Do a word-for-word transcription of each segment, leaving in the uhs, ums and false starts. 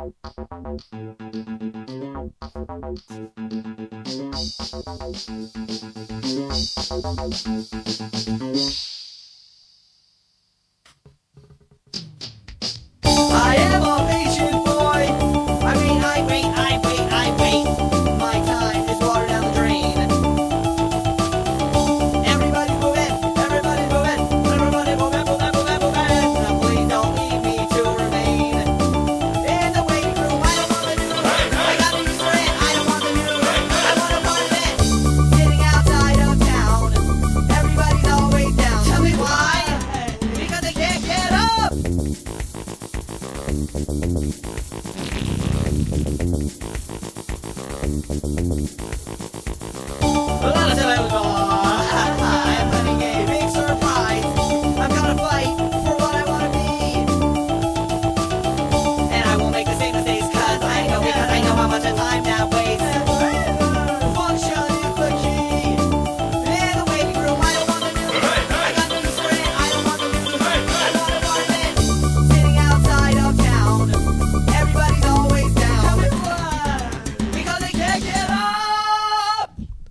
I am a patient boy. I mean, I wait, I wait, I wait. My time is water down the drain. Everybody move in, everybody move in, everybody move in, move in, move in, move in. Now please don't leave me to remain in the waiting room. I don't want to do it. I got to use for it. I don't want to do it. I want to run it. Sitting outside of town. Everybody's always down. Tell me why? Because they can't get up. I'm running a big surprise. I'm gonna fight for what I wanna be. And I won't make the same mistakes cause I know, because I know how much of time that wastes. Function is the key. In the waiting room, I don't wanna do it. I got no use for it. I don't wanna do it. I wanna run it. Sitting outside of town. Everybody's always down. Because they can't get up.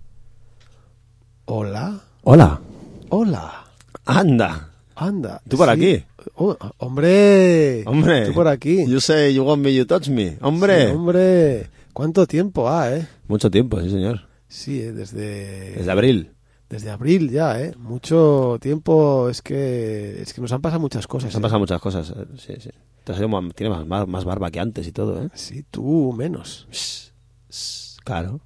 Hola. Hola. Hola. Anda. Anda. ¿Tú por sí. aquí? Oh, hombre. Hombre. Tú por aquí. You say you want me, you touch me. Hombre. Sí, hombre. ¿Cuánto tiempo ha, eh? Mucho tiempo, sí, señor. Sí, eh, desde... Desde abril. Desde abril ya, eh. Mucho tiempo. Es que... Es que nos han pasado muchas cosas. Nos han eh. pasado muchas cosas. eh, Sí, sí. Te has ido más- Tiene más, más, más barba que antes y todo, ¿eh? Sí, tú menos. Shh, shh, Claro.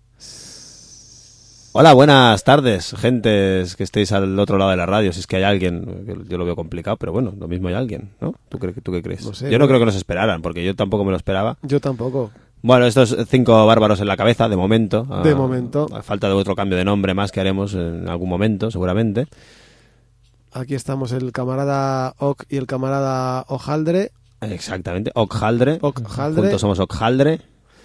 Hola, buenas tardes, gentes que estéis al otro lado de la radio. Si es que hay alguien, que yo lo veo complicado, pero bueno, lo mismo hay alguien, ¿no? ¿Tú, cre- tú qué crees? No sé, yo no bueno. creo que nos esperaran, porque yo tampoco me lo esperaba. Yo tampoco. Bueno, estos cinco bárbaros en la cabeza, de momento. De a- momento. A falta de otro cambio de nombre más que haremos en algún momento, seguramente. Aquí estamos el camarada Oc y el camarada Ojaldre. Exactamente, Okhaldre. Okhaldre. Juntos somos Okhaldre.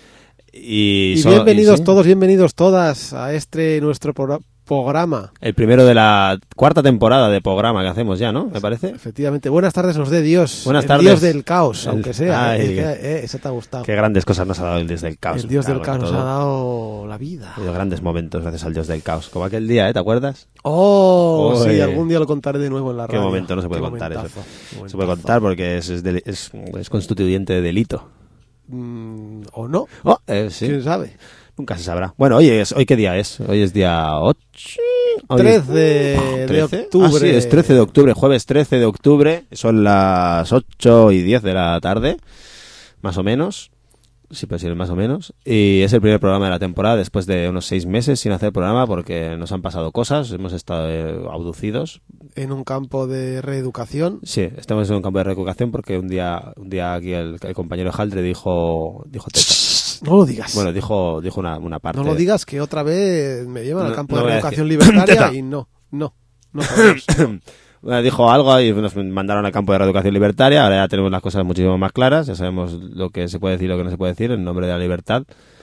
Y, Y so- bienvenidos y sí, todos, bienvenidos todas a este nuestro pro- programa. El primero de la cuarta temporada de programa que hacemos ya, ¿no? Me parece. Efectivamente. Buenas tardes nos dé Dios. Buenas el tardes. Dios del caos, El- aunque sea. Ay, eh, qué- eh, eh, ese te ha gustado. Qué grandes cosas nos ha dado el Dios del caos. El Dios del Cago caos en nos todo. ha dado la vida. Ha habido grandes momentos gracias al Dios del caos. Como aquel día, ¿eh? ¿Te acuerdas? Oh, Oye. sí, algún día lo contaré de nuevo en la Qué radio. momento, no se puede Qué contar momentazo, eso. qué Se puede momentazo. contar porque es, es, deli- es, es constituyente de delito. Mm, ¿O no? Oh, eh, sí. ¿Quién sabe? Nunca se sabrá. Bueno, hoy es, ¿hoy qué día es? Hoy es día ocho. Hoy trece es- de ¿trece? octubre. Ah, sí, es trece de octubre, jueves trece de octubre. Son las ocho y diez de la tarde, más o menos. Sí, pero sí, más o menos. Y es el primer programa de la temporada después de unos seis meses sin hacer programa porque nos han pasado cosas, hemos estado eh, abducidos. En un campo de reeducación. Sí, estamos en un campo de reeducación porque un día un día aquí el, el compañero Jaldre dijo dijo teta. No lo digas. Bueno, dijo dijo una, una parte. no lo digas que otra vez me llevan No, al campo no de voy a reeducación decir. libertaria Teta. y no, no, no podemos. Bueno, dijo algo y nos mandaron al campo de reeducación libertaria. Ahora ya tenemos las cosas muchísimo más claras. Ya sabemos lo que se puede decir y lo que no se puede decir en nombre de la libertad.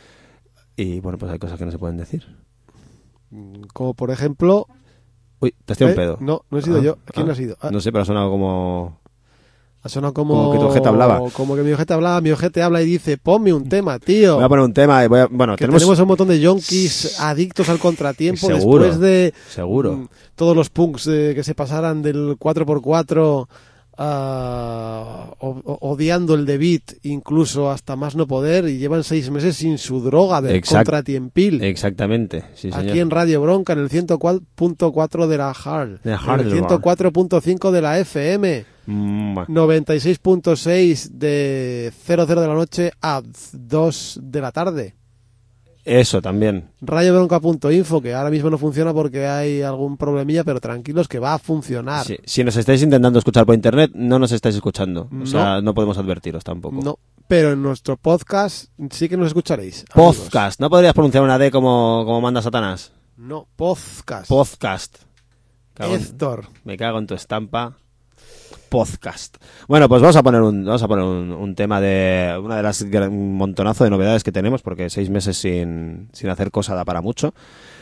Y bueno, pues hay cosas que no se pueden decir. Como por ejemplo... Uy, te has tirado ¿eh? un pedo. No, no he sido Ah, yo. ¿Quién ah. ha sido? Ah, No sé, pero ha sonado como... ha sonado como... como que tu ojete hablaba. Como que mi ojete hablaba. Mi ojete habla y dice, ponme un tema, tío. Voy a poner un tema y voy a... Bueno, Que tenemos... tenemos un montón de yonkis adictos al contratiempo Seguro, después de seguro. mm, todos los punks eh, que se pasaran del cuatro por cuatro ah, o- o- odiando el de beat incluso hasta más no poder y llevan seis meses sin su droga del Exact- contratiempil. Exactamente, sí, señor. Aquí en Radio Bronca, en el ciento cuatro punto cuatro de la Hard, De en Hard el ciento cuatro punto cinco de la F M, Mm, noventa y seis punto seis de cero cero de la noche a dos de la tarde. Eso también. radio bronca punto info, que ahora mismo no funciona porque hay algún problemilla, pero tranquilos que va a funcionar. Sí, si nos estáis intentando escuchar por internet, no nos estáis escuchando. O No. sea, no podemos advertiros tampoco. No, pero en nuestro podcast sí que nos escucharéis. amigos. Podcast. ¿No podrías pronunciar una D como, como manda Satanás? No, podcast. Podcast. Cago en- Héctor. me cago en tu estampa. Podcast. Bueno, pues vamos a poner un vamos a poner un, un tema de una de las gran- un montonazo de novedades que tenemos porque seis meses sin, sin hacer cosa da para mucho.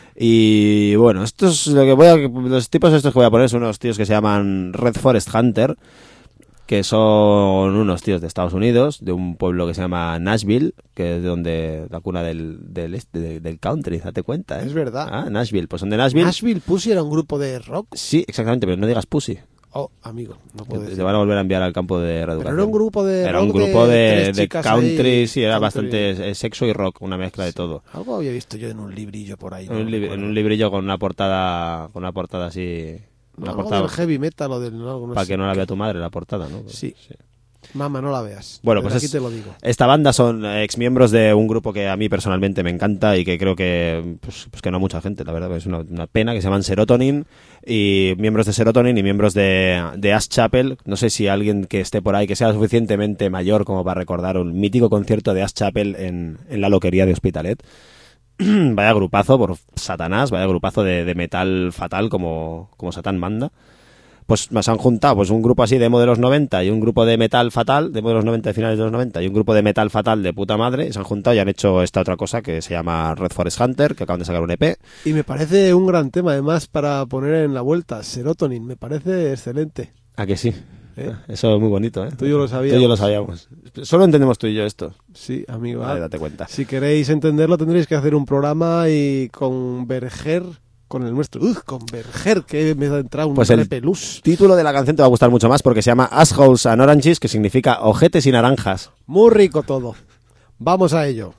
Y bueno, esto es lo que voy a los tipos estos que voy a poner son unos tíos que se llaman Red Forest Hunter, que son unos tíos de Estados Unidos, de un pueblo que se llama Nashville, que es de donde la cuna del, del, del, del country, date cuenta, ¿eh? Es verdad. Ah, Nashville, pues son de Nashville. Nashville Pussy era un grupo de rock. Sí, exactamente, pero no digas Pussy. Oh, amigo, no puedo Te, decir. te van a volver a enviar al campo de reeducación. Pero era un grupo de Era rock un grupo de, de tres de chicas country, ahí, sí, era country. bastante eh, sexo y rock, una mezcla de todo. Algo había visto yo en un librillo por ahí. En no un, lib- recuerdo. en un librillo con una portada, con una portada así, una Algo portada del heavy metal o del... No, no para sé. que no la vea tu madre la portada, ¿no? Sí. Mamá, no la veas. Bueno, Pero pues aquí es- te lo digo. Esta banda son exmiembros de un grupo que a mí personalmente me encanta y que creo que pues, pues que no a mucha gente, la verdad, es una, una pena, que se llaman Serotonin, y miembros de Serotonin y miembros de, de Ash Chapel. No sé si alguien que esté por ahí que sea suficientemente mayor como para recordar un mítico concierto de Ash Chapel en, en la loquería de Hospitalet. Vaya grupazo por Satanás, vaya grupazo de, de metal fatal como, como Satán manda. Pues se han juntado pues un grupo así de emo de los noventa y un grupo de metal fatal, de emo de los noventa y finales de los noventa, y un grupo de metal fatal de puta madre, y se han juntado y han hecho esta otra cosa que se llama Red Forest Hunter, que acaban de sacar un E P. Y me parece un gran tema, además, para poner en la vuelta. Serotonin, me parece excelente. ¿A que sí? ¿Eh? Eso es muy bonito, ¿eh? Tú y yo lo sabíamos. Tú y yo lo sabíamos. Solo entendemos tú y yo esto. Sí, amigo. Vale, ah, date cuenta. Si queréis entenderlo, tendréis que hacer un programa y converger con el nuestro. ¡Uf! Converger, que me ha entrado un Pues el- repelús. Título de la canción te va a gustar mucho más porque se llama Assholes and Oranges, que significa ojetes y naranjas. Muy rico todo. Vamos a ello.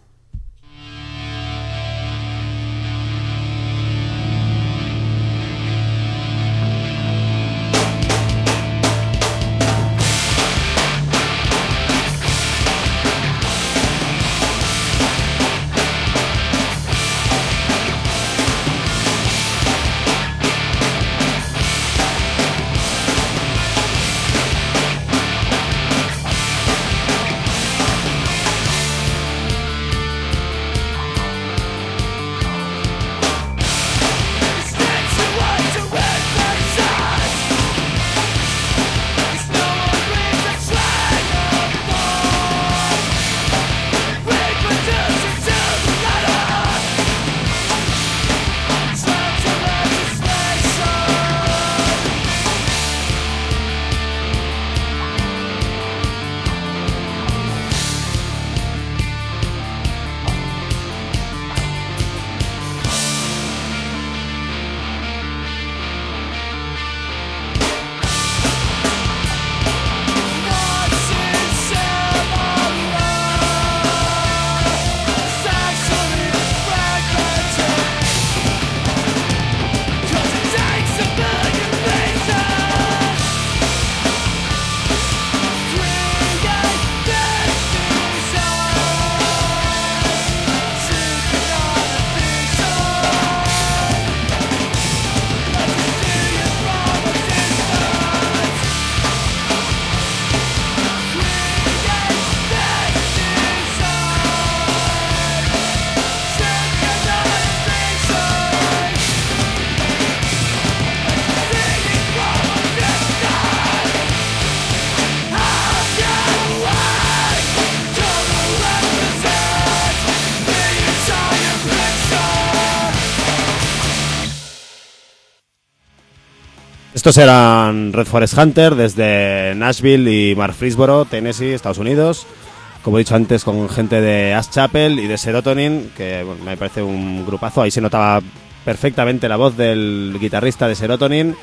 Estos eran Red Forest Hunter desde Nashville y Murfreesboro, Tennessee, Estados Unidos. Como he dicho antes, con gente de Ash Chapel y de Serotonin, que bueno, me parece un grupazo. Ahí se notaba perfectamente la voz del guitarrista de Serotonin.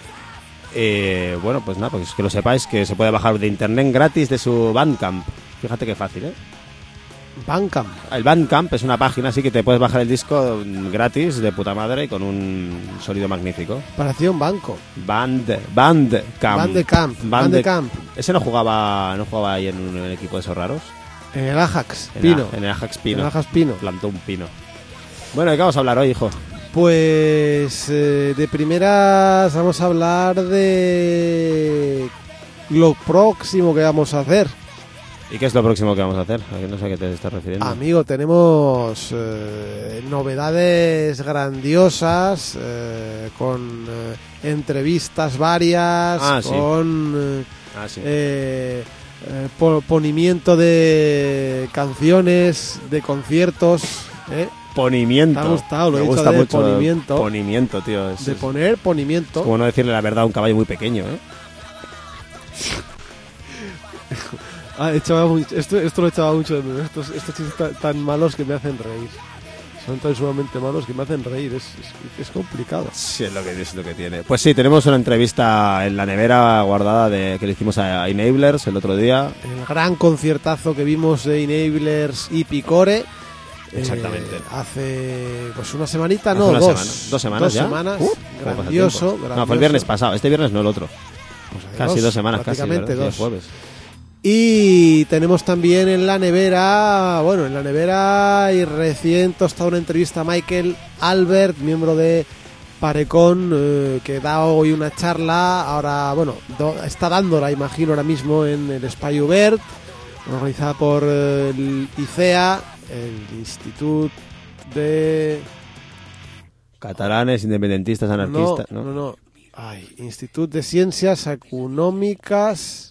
Eh, bueno, pues nada, pues que lo sepáis, que se puede bajar de internet gratis de su Bandcamp. Fíjate qué fácil, ¿eh? Bandcamp. El Bandcamp es una página así que te puedes bajar el disco gratis de puta madre y con un sonido magnífico. Parecía un banco. Band, Bandcamp. Bandcamp. Bandcamp. Ese no jugaba, no jugaba ahí en un, en un equipo de esos raros. En el Ajax En, Pino. A- en el Ajax Pino. En el Ajax Pino. Plantó un pino. Bueno, ¿de qué vamos a hablar hoy, hijo? Pues eh, de primeras vamos a hablar de lo próximo que vamos a hacer. ¿Y qué es lo próximo que vamos a hacer? A que no sé a qué te estás refiriendo. Amigo, tenemos eh, novedades grandiosas, eh, con eh, entrevistas varias, Ah, sí. con eh, Ah, sí. eh, eh, po- ponimiento de canciones, de conciertos, ¿eh? Ponimiento. ¿Te ha gustado? Lo he Me dicho gusta de mucho. ponimiento. Ponimiento, tío. Es, de es- poner es ponimiento. como no decirle la verdad a un caballo muy pequeño, ¿eh? Ah, echaba mucho, esto, esto lo echaba mucho de menos. Estos, estos chistes tan, tan malos que me hacen reír. Son tan sumamente malos que me hacen reír. Es, es, es complicado. Sí, es lo que es lo que tiene. Pues sí, tenemos una entrevista en la nevera guardada de que le hicimos a Enablers el otro día. El gran conciertazo que vimos de Enablers y Picore. Exactamente. Eh, hace pues una semanita, Hace no, una dos. semana. Dos semanas dos ya. semanas. Uh, ¿cómo pasa grandioso, tiempo? grandioso. No, fue el viernes pasado. Este viernes no el otro. Pues hay Casi dos semanas, casi. prácticamente ¿verdad? dos. Sí, jueves. Y tenemos también en la nevera, bueno, en la nevera y recién tostado una entrevista a Michael Albert, miembro de Parecon, eh, que da hoy una charla, ahora, bueno, do, está dándola, imagino, ahora mismo en el Espai Obert, organizada por eh, el I C E A, el Instituto de... Catalanes, independentistas, anarquistas, ¿no? No, no, no. Ay, Instituto de Ciencias Económicas...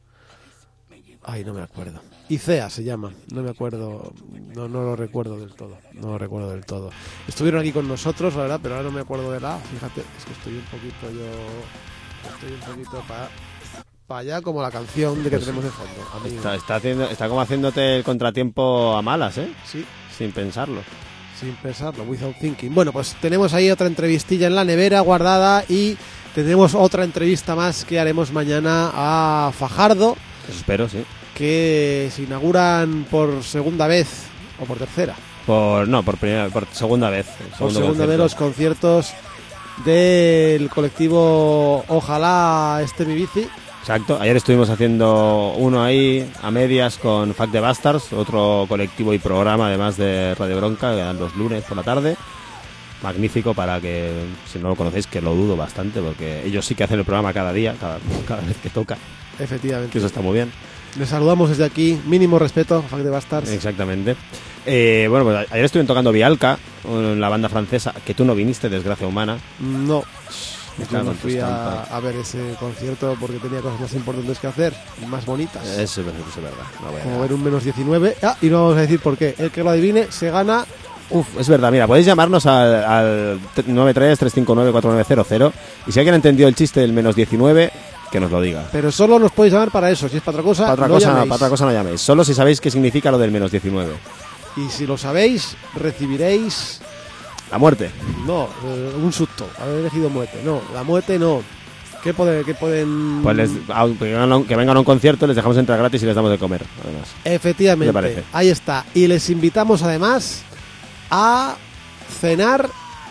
Ay, no me acuerdo. I C E A se llama, no me acuerdo, no, no lo recuerdo del todo, no lo recuerdo del todo. Estuvieron aquí con nosotros, la verdad, pero ahora no me acuerdo de la, fíjate, es que estoy un poquito yo, estoy un poquito para pa allá como la canción de que Pues tenemos de fondo, amigo. Está, está, haciendo, está como haciéndote el contratiempo a malas, ¿eh? Sí, Sin pensarlo. sin pensarlo, without thinking. Bueno, pues tenemos ahí otra entrevistilla en la nevera guardada y tendremos otra entrevista más que haremos mañana a Fajardo, Eso espero, sí. que se inauguran por segunda vez o por tercera. Por no, por primera, por segunda vez. Por segunda vez los conciertos del colectivo Ojalá esté mi bici. Exacto. Ayer estuvimos haciendo uno ahí a medias con Fuck the Bastards, otro colectivo y programa además de Radio Bronca, que dan los lunes por la tarde. Magnífico para que, si no lo conocéis, que lo dudo bastante, porque ellos sí que hacen el programa cada día, cada, cada vez que toca, Efectivamente. que eso está muy bien. Les saludamos desde aquí, mínimo respeto, Fuck the Bastards. Exactamente. Eh, bueno, pues ayer estuvieron tocando Vialca, la banda francesa, que tú no viniste, desgracia humana. No, Me yo cago no en tus fui a, trampas. a ver ese concierto porque tenía cosas más importantes que hacer y más bonitas. Eso, eso es verdad. No voy a Como negar. ver un menos diecinueve. Ah, y no vamos a decir por qué. El que lo adivine se gana. Uf, es verdad, mira, podéis llamarnos al, al nueve tres tres cinco nueve cuatro nueve cero cero y si alguien ha entendido el chiste del menos diecinueve, que nos lo diga. Pero solo nos podéis llamar para eso. Si es para otra cosa, Para otra, no cosa, llaméis. para otra cosa no llaméis, solo si sabéis qué significa lo del menos diecinueve. Y si lo sabéis, recibiréis. La muerte. No, eh, un susto. Haber elegido muerte. No, la muerte no. ¿Qué, puede, qué pueden...? Pues les, a- que, vengan a un, que vengan a un concierto, les dejamos entrar gratis y les damos de comer, además. Efectivamente. ¿Qué te parece? Ahí está. Y les invitamos además a cenar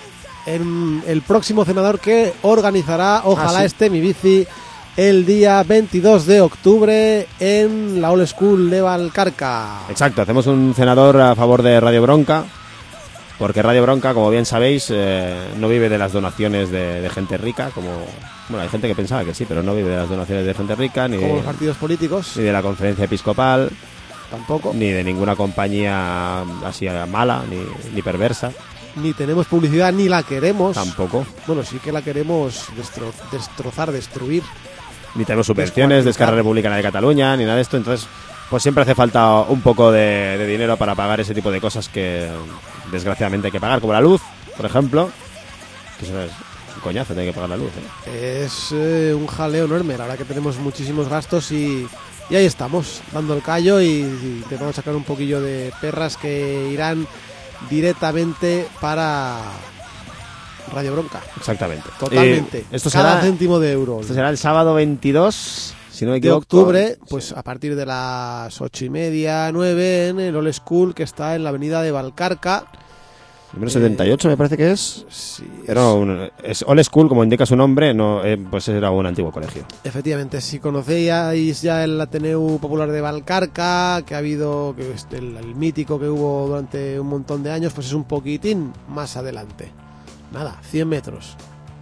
en el próximo cenador que organizará Ojalá Ah, sí. esté mi bici el día veintidós de octubre en la Old School de Valcarca. Exacto, hacemos un cenador a favor de Radio Bronca, porque Radio Bronca, como bien sabéis, eh, no vive de las donaciones de, de gente rica, como... Bueno, hay gente que pensaba que sí, pero no vive de las donaciones de gente rica, ni Como de, los partidos políticos, ni de la conferencia episcopal, tampoco. ni de ninguna compañía así mala, ni, ni perversa, Ni tenemos publicidad, ni la queremos. tampoco. Bueno, sí que la queremos destro- destrozar, destruir. Ni tenemos subvenciones de Esquerra Republicana de Cataluña, ni nada de esto, entonces pues siempre hace falta un poco de, de dinero para pagar ese tipo de cosas que desgraciadamente hay que pagar, como la luz, por ejemplo, que eso es un coñazo, tener que pagar la luz, ¿eh? Es eh, un jaleo enorme, la verdad que tenemos muchísimos gastos y, y ahí estamos, dando el callo y, y te vamos a sacar un poquillo de perras que irán directamente para Radio Bronca. Exactamente. Totalmente. Eh, esto Cada será, céntimo de euro. esto será el sábado veintidós, si no me de equivoco. octubre, pues a partir de las ocho y media, nueve, en el Old School que está en la avenida de Valcarca. Número setenta y ocho me parece que es. Sí, Era un, es Old School, como indica su nombre, no, eh, pues era un antiguo colegio. efectivamente, si conocéis ya el Ateneu Popular de Valcarca, que ha habido, que es el, el mítico que hubo durante un montón de años, pues es un poquitín más adelante. Nada, cien metros.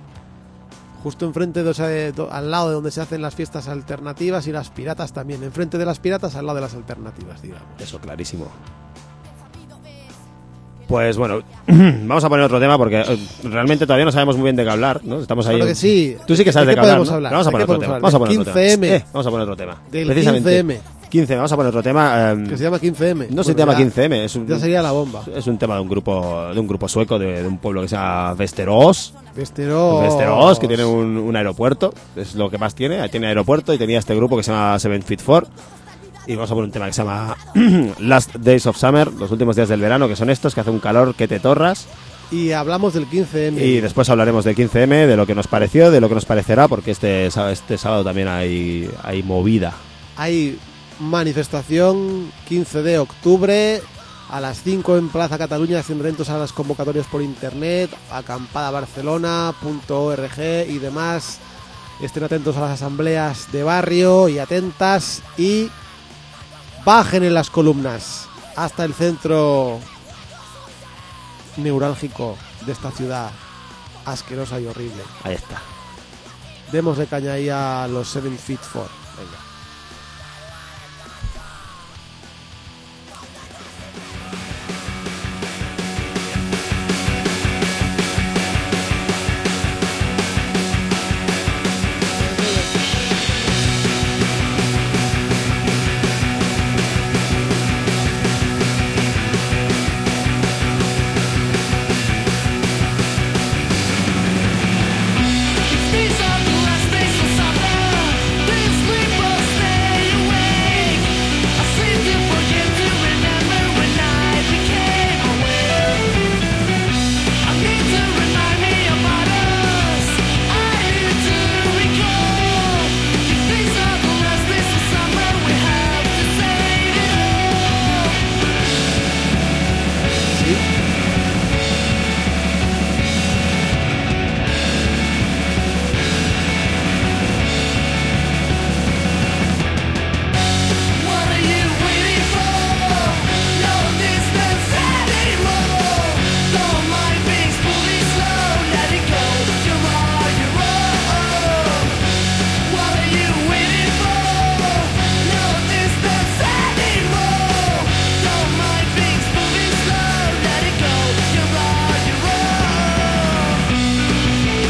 Justo enfrente, de, o sea, de- do- al lado de donde se hacen las fiestas alternativas y las piratas también. Enfrente de las piratas, al lado de las alternativas, digamos. Eso, clarísimo. Pues bueno, vamos a poner otro tema porque eh, realmente todavía no sabemos muy bien de qué hablar, ¿no? Estamos ahí. Claro que sí. Tú sí que sabes ¿De de qué qué hablar, podemos ¿no? hablar? Vamos a ¿De poner qué otro tema. podemos Vamos a hablar? poner otro quince tema. eme. Eh, vamos a poner otro tema. Del Precisamente. quince eme. quince, vamos a poner otro tema. eh, Que se llama quince eme. no se Bueno, llama ya- quince eme, es un, Ya sería la bomba. es un tema de un grupo de un grupo sueco de, de un pueblo que se llama Västerås. Västerås. Västerås, que tiene un, un aeropuerto, es lo que más tiene. Tiene aeropuerto y tenía este grupo que se llama Seven Feet Four. Y vamos a poner un tema que se llama Last Days of Summer, los últimos días del verano, que son estos, que hace un calor que te torras. Y hablamos del quince eme. Y después hablaremos del quince eme, de lo que nos pareció, de lo que nos parecerá, porque este, sá- este sábado también hay, hay movida. Hay manifestación quince de octubre a las cinco en Plaza Cataluña, sin rentos a las convocatorias por internet, acampada barcelona punto org y demás. Estén atentos a las asambleas de barrio y atentas, y bajen en las columnas hasta el centro neurálgico de esta ciudad asquerosa y horrible. Ahí está. Demos de caña ahí a los Seven Feet Four. Venga. These are the last days of summer. This sleep will stay awake. I seem to forget to remember when I became awake. I need to remind me about us. I need to recall. If these are the last days of summer, we have to save it all. What are you waiting for? No distance anymore. Don't mind being fully slow. Let it go. You're on your own. What are you waiting for? No distance anymore. Don't mind being fully slow. Let it go. You're on your own.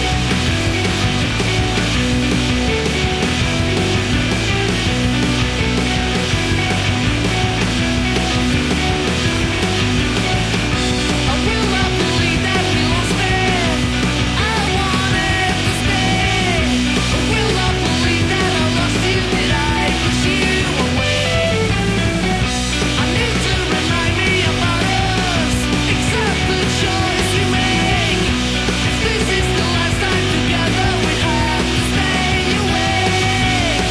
I will not believe that we lost it. I wanted to stay. I will not believe that I lost you. Did I push you away? I need to remind me about us. Accept the choice you make. If this is the last time together, we have to stay awake.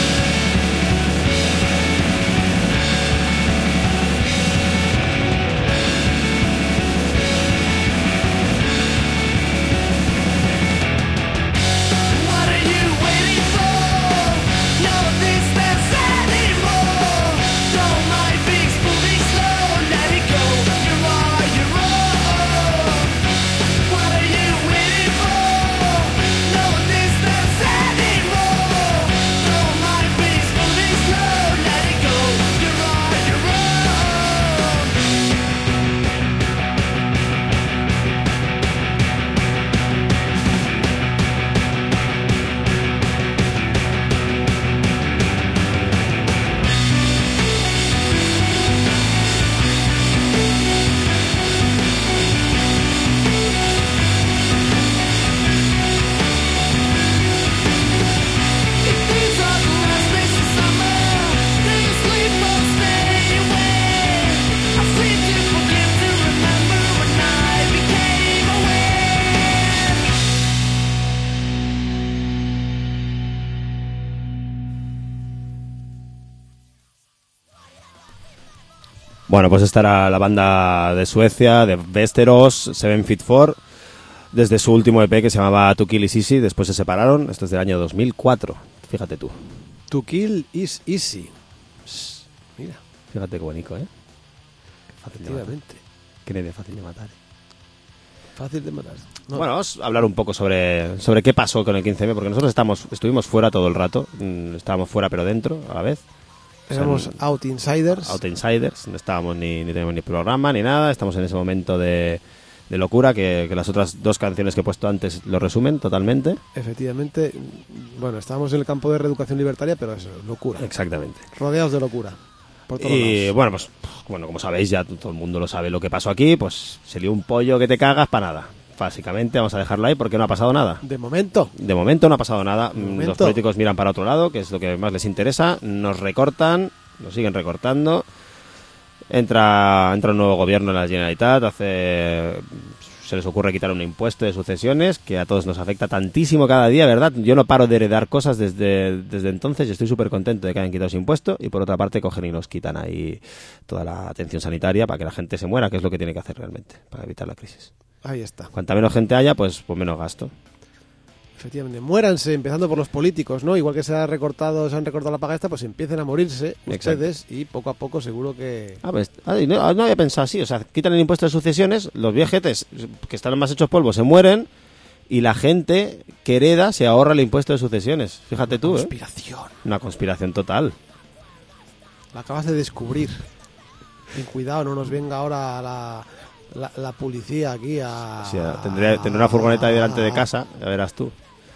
What are you waiting for? No distance anymore. Don't mind being moving slow. Let it go. You're on your own. What are you waiting for? No distance anymore. Don't mind being moving slow. Let it go. You're on your own. If these are the last days of summer, then sleep will stay awake. I seem to forget to remember when I became aware. Bueno, pues esta era la banda de Suecia, de Västerås, Seven Feet Four, desde su último E P que se llamaba To Kill Is Easy. Después se separaron. Esto es del año dos mil cuatro. Fíjate tú. To kill is easy. Psst, mira, Fíjate qué bonito, ¿eh? Fácil de matar. efectivamente. Qué nene fácil de matar. Fácil de matar. No, Bueno, vamos a hablar un poco sobre, sobre qué pasó con el quince eme, porque nosotros estamos, estuvimos fuera todo el rato. Mm, Estábamos fuera pero dentro a la vez. éramos Son out insiders. Out Insiders. No estábamos ni, ni tenemos ni programa ni nada. Estamos en ese momento de, de locura que, que las otras dos canciones que he puesto antes lo resumen totalmente. Efectivamente, bueno, estábamos en el campo de reeducación libertaria, pero eso, locura. Exactamente. Rodeados de locura. Por todos Y lados. bueno, pues bueno, como sabéis, ya todo el mundo lo sabe lo que pasó aquí, pues se lió un pollo que te cagas para nada. Básicamente vamos a dejarlo ahí porque no ha pasado nada. De momento. De momento no ha pasado nada. Mm, momento. Los políticos miran para otro lado, que es lo que más les interesa. Nos recortan lo siguen recortando. Entra entra un nuevo gobierno en la Generalitat, hace se les ocurre quitar un impuesto de sucesiones que a todos nos afecta tantísimo cada día, ¿verdad? Yo no paro de heredar cosas desde, desde entonces y estoy súper contento de que hayan quitado ese impuesto, y por otra parte cogen y nos quitan ahí toda la atención sanitaria para que la gente se muera, que es lo que tiene que hacer realmente para evitar la crisis. Ahí está. Cuanta menos gente haya, pues, pues menos gasto. Efectivamente, muéranse, empezando por los políticos, ¿no? Igual que se ha recortado, se han recortado la paga esta, pues empiecen a morirse ustedes. Exacto. Y poco a poco seguro que... Ah, pues, ah, no, no había pensado así, o sea, quitan el impuesto de sucesiones, los viejetes que están más hechos polvo se mueren y la gente que hereda se ahorra el impuesto de sucesiones. Fíjate tú, ¿eh? Una conspiración. Una conspiración total. La acabas de descubrir. Ten cuidado, no nos venga ahora la... La, la policía aquí a... Sí, tendré, tendré una furgoneta ahí delante de casa, ya verás tú.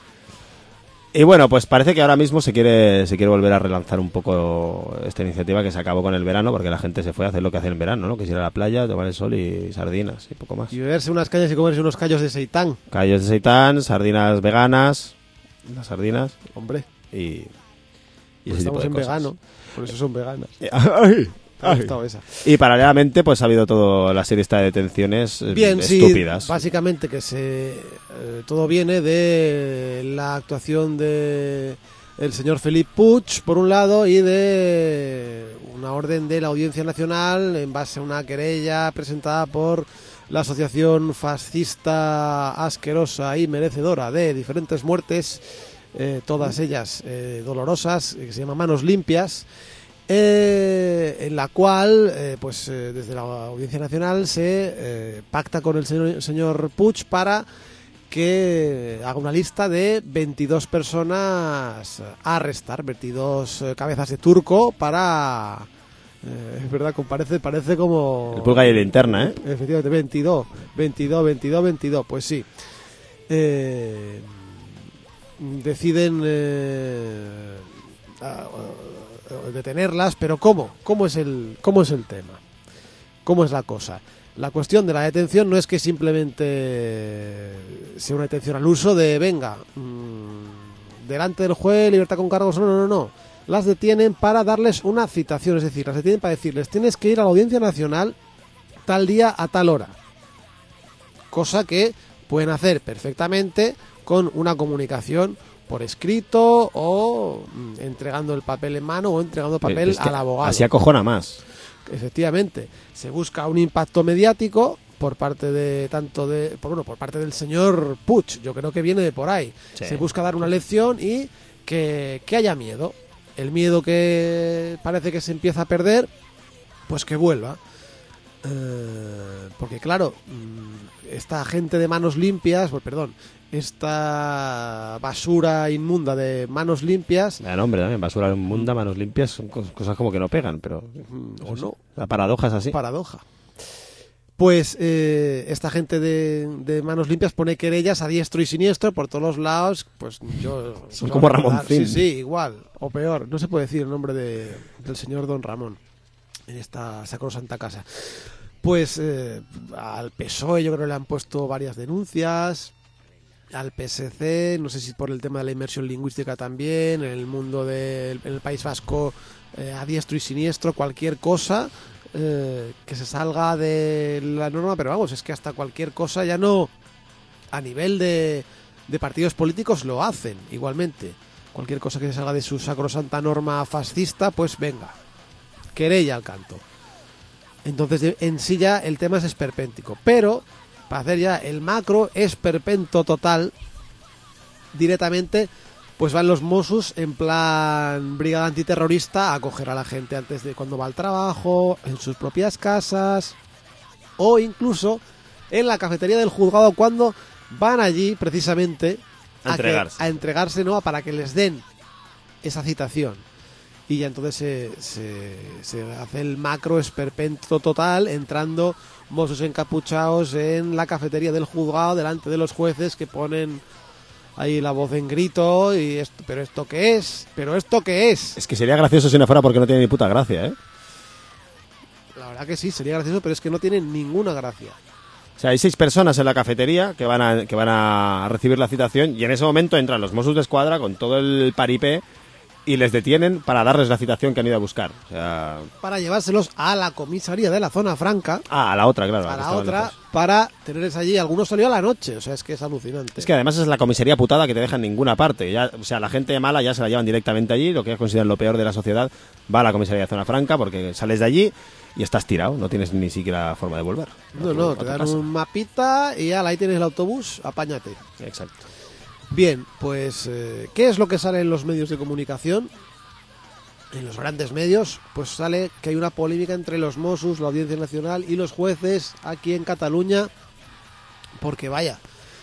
Y bueno, pues parece que ahora mismo se quiere se quiere volver a relanzar un poco esta iniciativa que se acabó con el verano, porque la gente se fue a hacer lo que hace en verano, ¿no? Que es ir a la playa, tomar el sol y sardinas y poco más. Y beberse unas cañas y comerse unos callos de seitán. Callos de seitán, sardinas veganas, las sardinas. Hombre. Y, y pues ese tipo estamos de en cosas. vegano, por eso son veganas. ¡Ay! Ay. Esa. Y paralelamente pues ha habido toda la serie esta de detenciones Bien, estúpidas. Sí, básicamente que se eh, todo viene de la actuación de el señor Felip Puig por un lado y de una orden de la Audiencia Nacional en base a una querella presentada por la asociación fascista asquerosa y merecedora de diferentes muertes, eh, todas ellas eh, dolorosas, que se llama Manos Limpias. Eh, en la cual eh, pues eh, desde la Audiencia Nacional se eh, pacta con el señor, señor Puig para que haga una lista de veintidós personas a arrestar, veintidós eh, cabezas de turco para... Eh, es verdad, parece, parece como... El pulga y la linterna, ¿eh? Efectivamente, veintidós, veintidós, veintidós, veintidós, pues sí. Eh, deciden... Eh, a, detenerlas, pero ¿cómo? ¿Cómo es el cómo es el tema? ¿Cómo es la cosa? La cuestión de la detención no es que simplemente sea una detención al uso de venga, mmm, delante del juez, libertad con cargos, no, no, no, no. Las detienen para darles una citación, es decir, las detienen para decirles tienes que ir a la Audiencia Nacional tal día a tal hora. Cosa que pueden hacer perfectamente con una comunicación por escrito o mm, entregando el papel en mano o entregando el papel es que al abogado. Así acojona más. Efectivamente, se busca un impacto mediático por parte de tanto de por bueno, por parte del señor Puig, yo creo que viene de por ahí. Sí. Se busca dar una lección y que, que haya miedo. El miedo que parece que se empieza a perder, pues que vuelva. Eh, porque claro, esta gente de manos limpias, pues perdón, esta basura inmunda de manos limpias, El nombre también, basura inmunda, manos limpias, son cos- cosas como que no pegan, pero o no, la paradoja es así. paradoja. Pues eh, esta gente de, de manos limpias pone querellas a diestro y siniestro por todos los lados. Pues yo Son yo como voy a recordar- Ramoncín. Sí, sí, igual o peor. No se puede decir el nombre de, del señor Don Ramón en esta sacrosanta casa. Pues eh, al P S O E yo creo que le han puesto varias denuncias. Al P S C, no sé si por el tema de la inmersión lingüística también, en el mundo del en el País Vasco, eh, a diestro y siniestro, cualquier cosa eh, que se salga de la norma, pero vamos, es que hasta cualquier cosa ya no, a nivel de, de partidos políticos lo hacen igualmente. Cualquier cosa que se salga de su sacrosanta norma fascista, pues venga, querella al canto. Entonces de- en sí ya el tema es esperpéntico, pero para hacer ya el macro esperpento total directamente, pues van los Mossos en plan brigada antiterrorista a coger a la gente antes de cuando va al trabajo, en sus propias casas o incluso en la cafetería del juzgado cuando van allí precisamente A que- entregarse. a entregarse, ¿no? Para que les den esa citación. Y ya entonces se, se, se hace el macro esperpento total, entrando mozos encapuchados en la cafetería del juzgado delante de los jueces que ponen ahí la voz en grito y esto, pero esto qué es, pero esto qué es. Es que sería gracioso si no fuera porque no tiene ni puta gracia, ¿eh? La verdad que sí, sería gracioso, pero es que no tiene ninguna gracia. O sea, hay seis personas en la cafetería que van a, que van a recibir la citación y en ese momento entran los Mossos de Escuadra con todo el paripé y les detienen para darles la citación que han ido a buscar. O sea... Para llevárselos a la comisaría de la zona franca, Ah, a la otra, claro. a que la estaba otra, lejos. para tenerles allí. Algunos salió a la noche, o sea, es que es alucinante. Es que además es la comisaría putada que te deja en ninguna parte. Ya, o sea, la gente mala ya se la llevan directamente allí, lo que ellos consideran lo peor de la sociedad, va a la comisaría de zona franca porque sales de allí y estás tirado, no tienes ni siquiera forma de volver. No, A tu- no, a te tu dan casa. un mapita y ya ahí tienes el autobús, apáñate. Exacto. Bien, pues, eh, ¿qué es lo que sale en los medios de comunicación? En los grandes medios, pues sale que hay una polémica entre los Mossos, la Audiencia Nacional y los jueces aquí en Cataluña, porque vaya,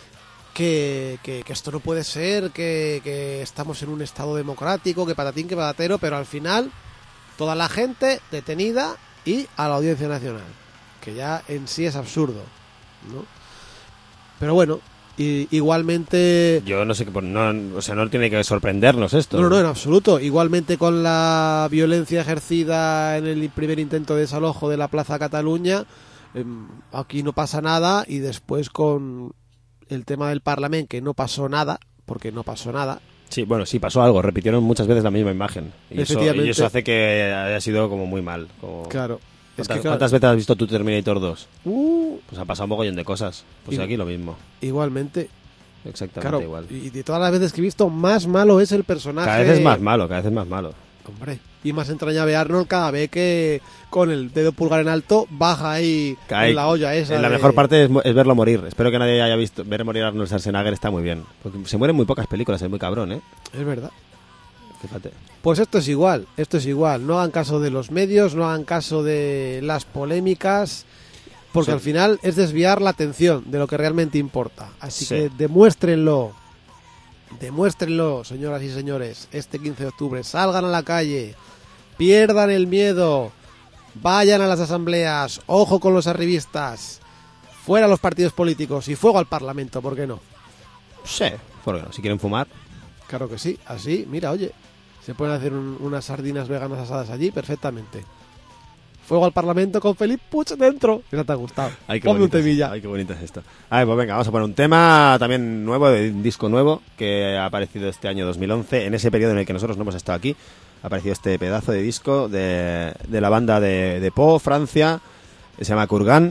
que, que, que esto no puede ser, que, que estamos en un estado democrático, que patatín, que patatero, pero al final toda la gente detenida y a la Audiencia Nacional, que ya en sí es absurdo, ¿no? Pero bueno, y, igualmente... Yo no sé qué, no, o sea, no tiene que sorprendernos esto. No, no, no, en absoluto. Igualmente con la violencia ejercida en el primer intento de desalojo de la Plaza Cataluña, eh, aquí no pasa nada, y después con el tema del Parlamento, que no pasó nada, porque no pasó nada. Sí, bueno, sí, pasó algo. Repitieron muchas veces la misma imagen. Y eso, Efectivamente. y eso hace que haya sido como muy mal. Como... Claro. Es ¿Cuántas, que, claro, cuántas veces has visto tu Terminator dos? uh, Pues ha pasado un mogollón de cosas. Pues Y- aquí lo mismo. igualmente, Exactamente claro, igual. y de todas las veces que he visto, más malo es el personaje. Cada vez es más malo, cada vez es más malo. Hombre, y más entrañable Arnold cada vez que con el dedo pulgar en alto baja ahí Cae- en la olla esa. en la de- mejor parte es, mo- es verlo morir. Espero que nadie haya visto. Ver morir a Arnold Schwarzenegger está muy bien. Porque se mueren muy pocas películas, es muy cabrón, ¿eh? Es verdad. Fíjate. Pues esto es igual, esto es igual. No hagan caso de los medios, no hagan caso de las polémicas, porque Sí. al final es desviar la atención de lo que realmente importa. Así Sí. que demuéstrenlo, demuéstrenlo, señoras y señores, este quince de octubre. Salgan a la calle, pierdan el miedo, vayan a las asambleas, ojo con los arribistas, fuera los partidos políticos y fuego al Parlamento, ¿por qué no? Sí, ¿por qué no? Si quieren fumar. Claro que sí, así, mira, oye, se pueden hacer un- unas sardinas veganas asadas allí perfectamente. Fuego al Parlamento con Felip Puig dentro. Esa te ha gustado. Ay, qué Ponme un bonito es- temilla. Ay, qué bonito es esto. A ver, pues venga, vamos a poner un tema también nuevo, de un disco nuevo, que ha aparecido este año dos mil once, en ese periodo en el que nosotros no hemos estado aquí. Ha aparecido este pedazo de disco de, de la banda de, de Po, Francia, que se llama Kurgan.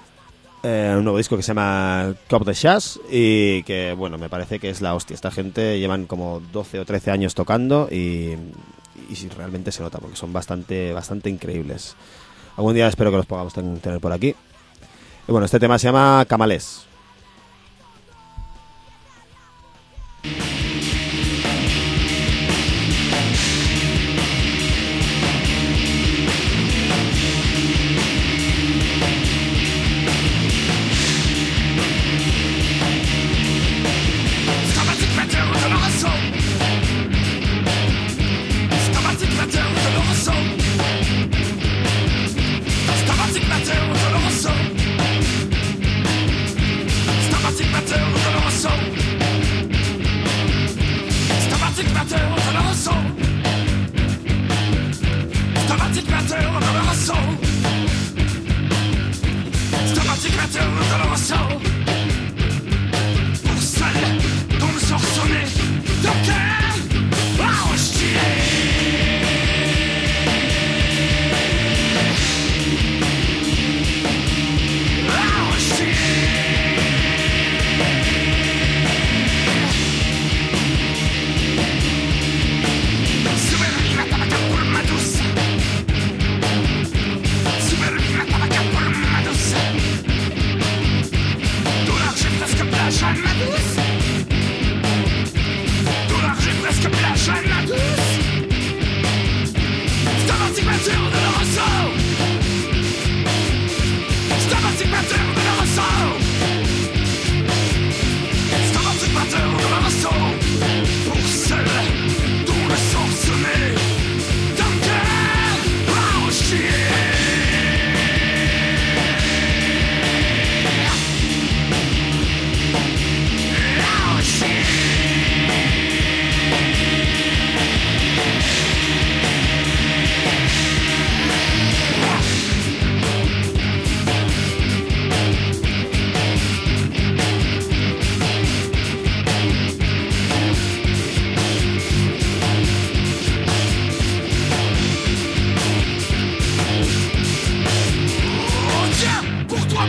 Eh, un nuevo disco que se llama Cop de Jazz y que, bueno, me parece que es la hostia. Esta gente llevan como doce o trece años tocando y, y sí, realmente se nota porque son bastante, bastante increíbles. Algún día espero que los podamos ten- tener por aquí. Y bueno, este tema se llama Camales. Scabatic matter de leur assaut. Scabatic matter de leur assaut. Scabatic matter de leur assaut.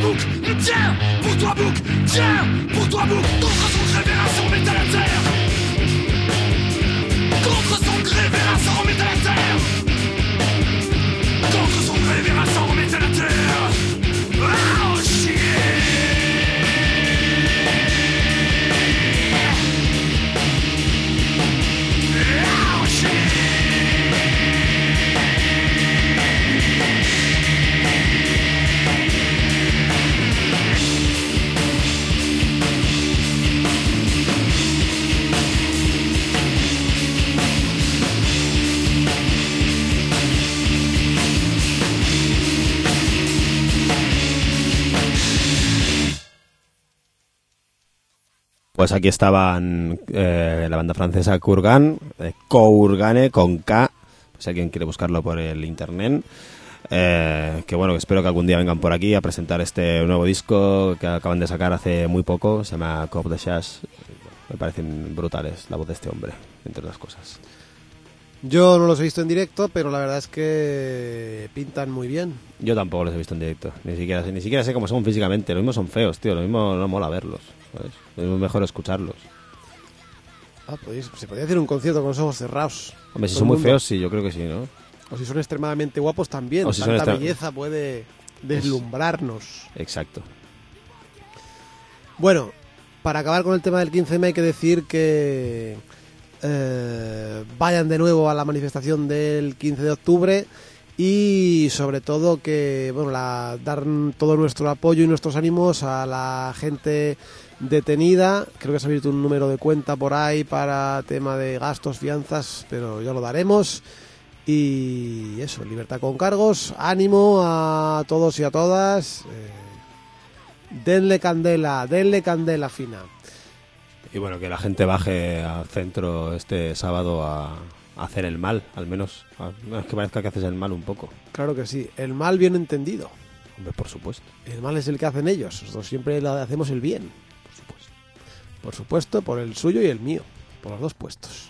bouc, tiens, pour toi bouc, tiens, pour toi bouc, contre son révélation met à la terre. Contre son révélation met à la terre. Contre son révélation met à la terre. Oh shit. Oh shit. Pues aquí estaban eh, la banda francesa Kurgan, eh, Kourgane con K, si alguien quiere buscarlo por el internet. Eh, que bueno, espero que algún día vengan por aquí a presentar este nuevo disco que acaban de sacar hace muy poco, se llama Cop de Jazz. Me parecen brutales la voz de este hombre, entre otras cosas. Yo no los he visto en directo, pero la verdad es que pintan muy bien. Yo tampoco los he visto en directo, ni siquiera, ni siquiera sé cómo son físicamente, lo mismo son feos, tío, lo mismo no mola verlos, ¿sabes? Lo mismo es mejor escucharlos. Ah, pues, se podría hacer un concierto con los ojos cerrados. Hombre, si Todo son el muy mundo. feos, sí, yo creo que sí, ¿no? O si son extremadamente guapos también. O si son Tanta extra- belleza puede deslumbrarnos. Exacto. Bueno, para acabar con el tema del quince eme hay que decir que eh, vayan de nuevo a la manifestación del quince de octubre y sobre todo que bueno, la, dar todo nuestro apoyo y nuestros ánimos a la gente detenida. Creo que se ha abierto un número de cuenta por ahí para tema de gastos, fianzas, pero ya lo daremos. Y eso, libertad con cargos, ánimo a todos y a todas. Eh, denle candela, denle candela fina. Y bueno, que la gente baje al centro este sábado a, a hacer el mal, al menos. A- no es que parezca que haces el mal un poco. Claro que sí, el mal bien entendido. Hombre, por supuesto. El mal es el que hacen ellos, nosotros siempre le hacemos el bien. Por supuesto. Por supuesto, por el suyo y el mío, por los dos puestos.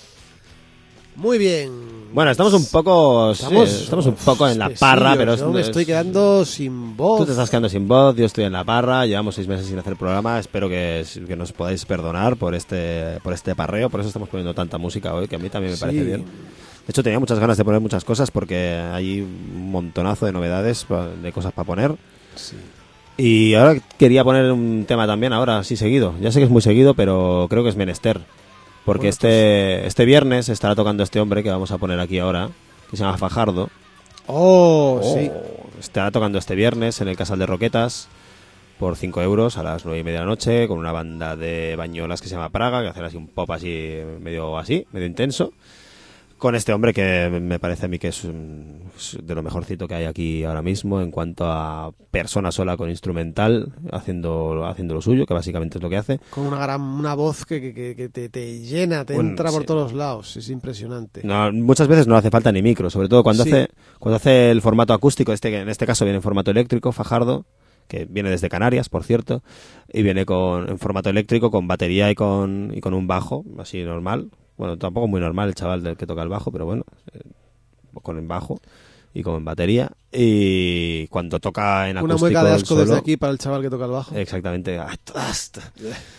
Muy bien. Bueno, estamos un poco Estamos, sí, estamos un poco en la espesillos, parra, pero yo me es- estoy quedando sin voz. Tú te estás quedando sin voz, yo estoy en la parra, llevamos seis meses sin hacer programa, espero que, que nos podáis perdonar por este por este parreo, por eso estamos poniendo tanta música hoy, que a mí también me Sí. parece bien. De hecho, tenía muchas ganas de poner muchas cosas porque hay un montonazo de novedades, pa- de cosas para poner. Sí. Y ahora quería poner un tema también, ahora sí seguido. Ya sé que es muy seguido, pero creo que es menester. Porque Bueno, este este viernes estará tocando este hombre que vamos a poner aquí ahora, que se llama Fajardo. Oh, sí. Estará tocando este viernes en el Casal de Roquetas por cinco euros a las nueve y media de la noche con una banda de bañolas que se llama Praga, que hacen así un pop así, medio así, medio intenso. Con este hombre que me parece a mí que es, un- es de lo mejorcito que hay aquí ahora mismo en cuanto a persona sola con instrumental haciendo, haciendo lo suyo, que básicamente es lo que hace. Con una gran una voz que, que- que- que te, te llena, te Bueno, entra por sí. todos lados. Es impresionante. No, muchas veces no hace falta ni micro, sobre todo cuando Sí. hace cuando hace el formato acústico, este que en este caso viene en formato eléctrico, Fajardo, que viene desde Canarias, por cierto, y viene con en formato eléctrico con batería y con y con un bajo así normal. Bueno, tampoco muy normal el chaval del que toca el bajo, pero bueno, eh, con el bajo y con batería. Y cuando toca en Una acústico mueca de él asco desde solo- aquí para el chaval que toca el bajo. Exactamente. Ah, basta.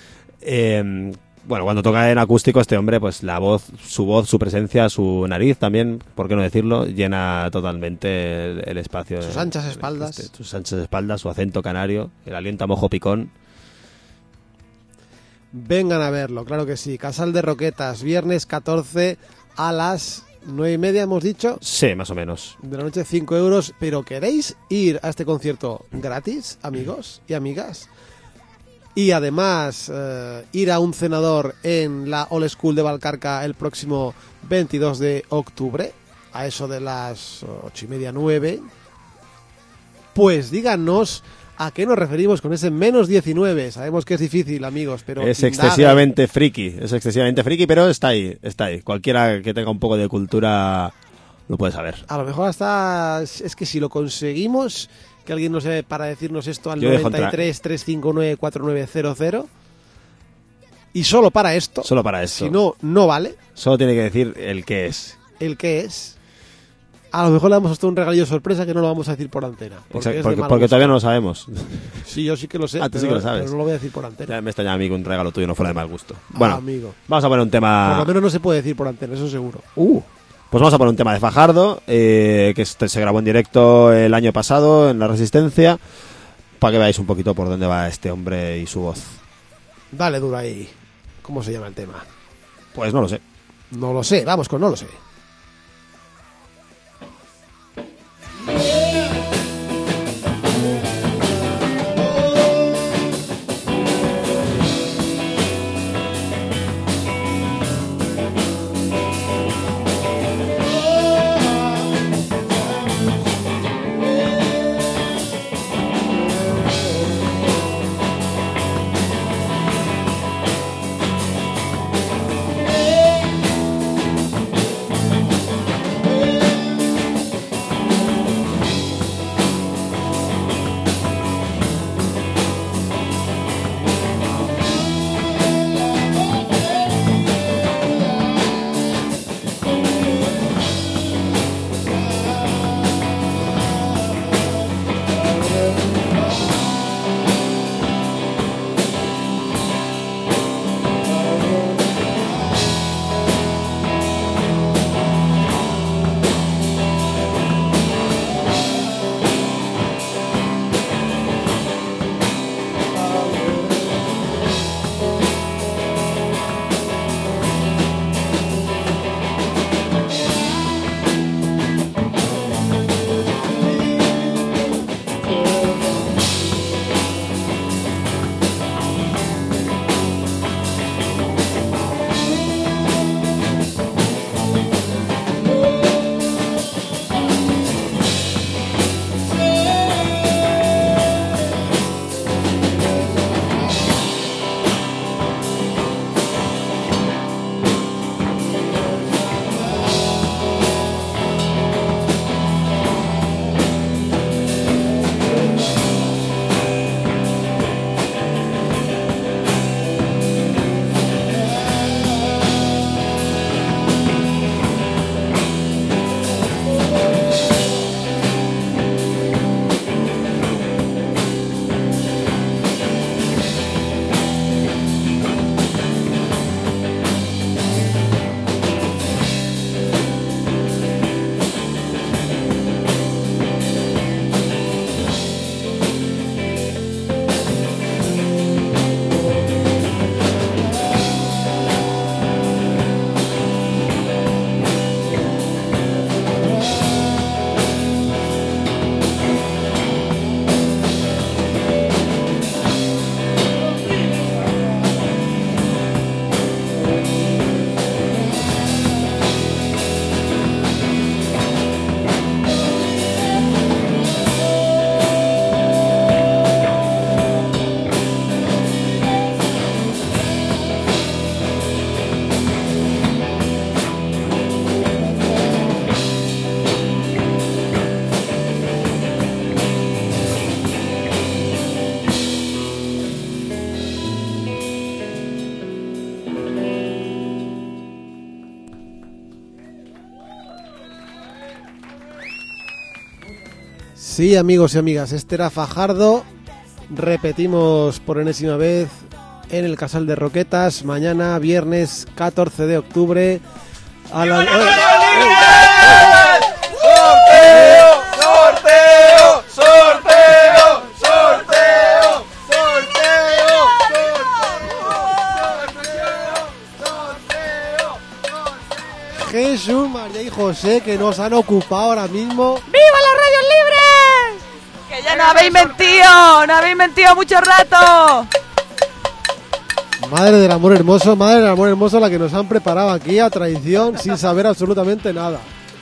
Eh, bueno, cuando toca en acústico este hombre, pues la voz, su voz, su presencia, su nariz también, por qué no decirlo, llena totalmente el, el espacio. Sus anchas espaldas. Este, sus anchas espaldas, su acento canario, el aliento a mojo picón. Vengan a verlo, claro que sí. Casal de Roquetas, viernes catorce a las nueve y media, hemos dicho, Sí, más o menos. de la noche, cinco euros. Pero ¿queréis ir a este concierto gratis, amigos y amigas? Y además eh, ir a un cenador en la Old School de Valcarca el próximo veintidós de octubre, a eso de las ocho y media, nueve. Pues díganos a qué nos referimos con ese menos diecinueve. Sabemos que es difícil, amigos, pero es indaguen. excesivamente friki, es excesivamente friki, pero está ahí, está ahí. Cualquiera que tenga un poco de cultura lo puede saber. A lo mejor hasta es que si lo conseguimos, que alguien nos dé para decirnos esto al Yo dejo noventa y tres, trescientos cincuenta y nueve, cuarenta y nueve cero cero. Y solo para esto, Solo para eso. si no, no vale. Solo tiene que decir el qué es. El que es. A lo mejor le damos hasta un regalillo sorpresa que no lo vamos a decir por antena. Porque, Exacto, es de porque, mal porque gusto. todavía no lo sabemos. Sí, yo sí que lo sé. Ah, tú sí pero- que lo sabes. pero no lo voy a decir por antena. Ya me extraña a mí que un regalo tuyo no fuera de mal gusto. Bueno, Ah, amigo. vamos a poner un Por tema... lo menos no se puede decir por antena, eso seguro. Uh, pues vamos a poner un tema de Fajardo, eh, que este se grabó en directo el año pasado en La Resistencia, para que veáis un poquito por dónde va este hombre y su voz. Dale duro ahí. ¿Cómo se llama el tema? Pues no lo sé. No lo sé, vamos con no lo sé. Sí, amigos y amigas, este era Fajardo. Repetimos por enésima vez en el Casal de Roquetas, mañana, viernes catorce de octubre. A la... ¡Sorteo! ¡Sorteo! ¡Sorteo! ¡Sorteo! ¡Sorteo! Jesús, María y José, que nos han ocupado ahora mismo. ¡Viva las radios libres! Que ya no habéis mentido, no habéis mentido mucho rato. Madre del amor hermoso, madre del amor hermoso, la que nos han preparado aquí a traición sin saber absolutamente nada.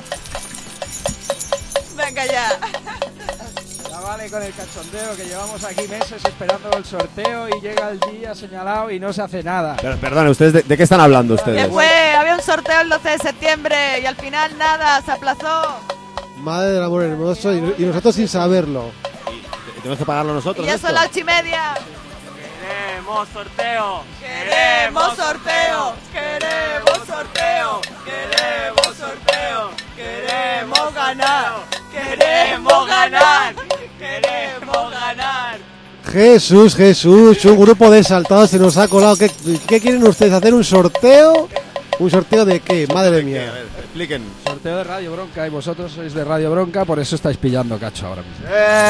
Venga ya. Ya vale con el cachondeo que llevamos aquí meses esperando el sorteo y llega el día señalado y no se hace nada. Pero, perdone, ¿ustedes de, de qué están hablando Que ustedes? fue, había un sorteo el doce de septiembre y al final nada, se aplazó. Madre del amor hermoso y, y nosotros sin saberlo. ¿Y tenemos que pagarlo nosotros Y ya esto? son las ocho y media. ¡Queremos sorteo! Queremos sorteo, queremos sorteo, ¡Queremos sorteo! Queremos ganar, queremos ganar, queremos ganar. Jesús, Jesús, un grupo de exaltados se nos ha colado. ¿Qué, qué quieren ustedes? ¿Hacer un sorteo? ¿Un sorteo de qué? Madre mía. A ver, expliquen. Sorteo de Radio Bronca y vosotros sois de Radio Bronca, por eso estáis pillando cacho ahora mismo.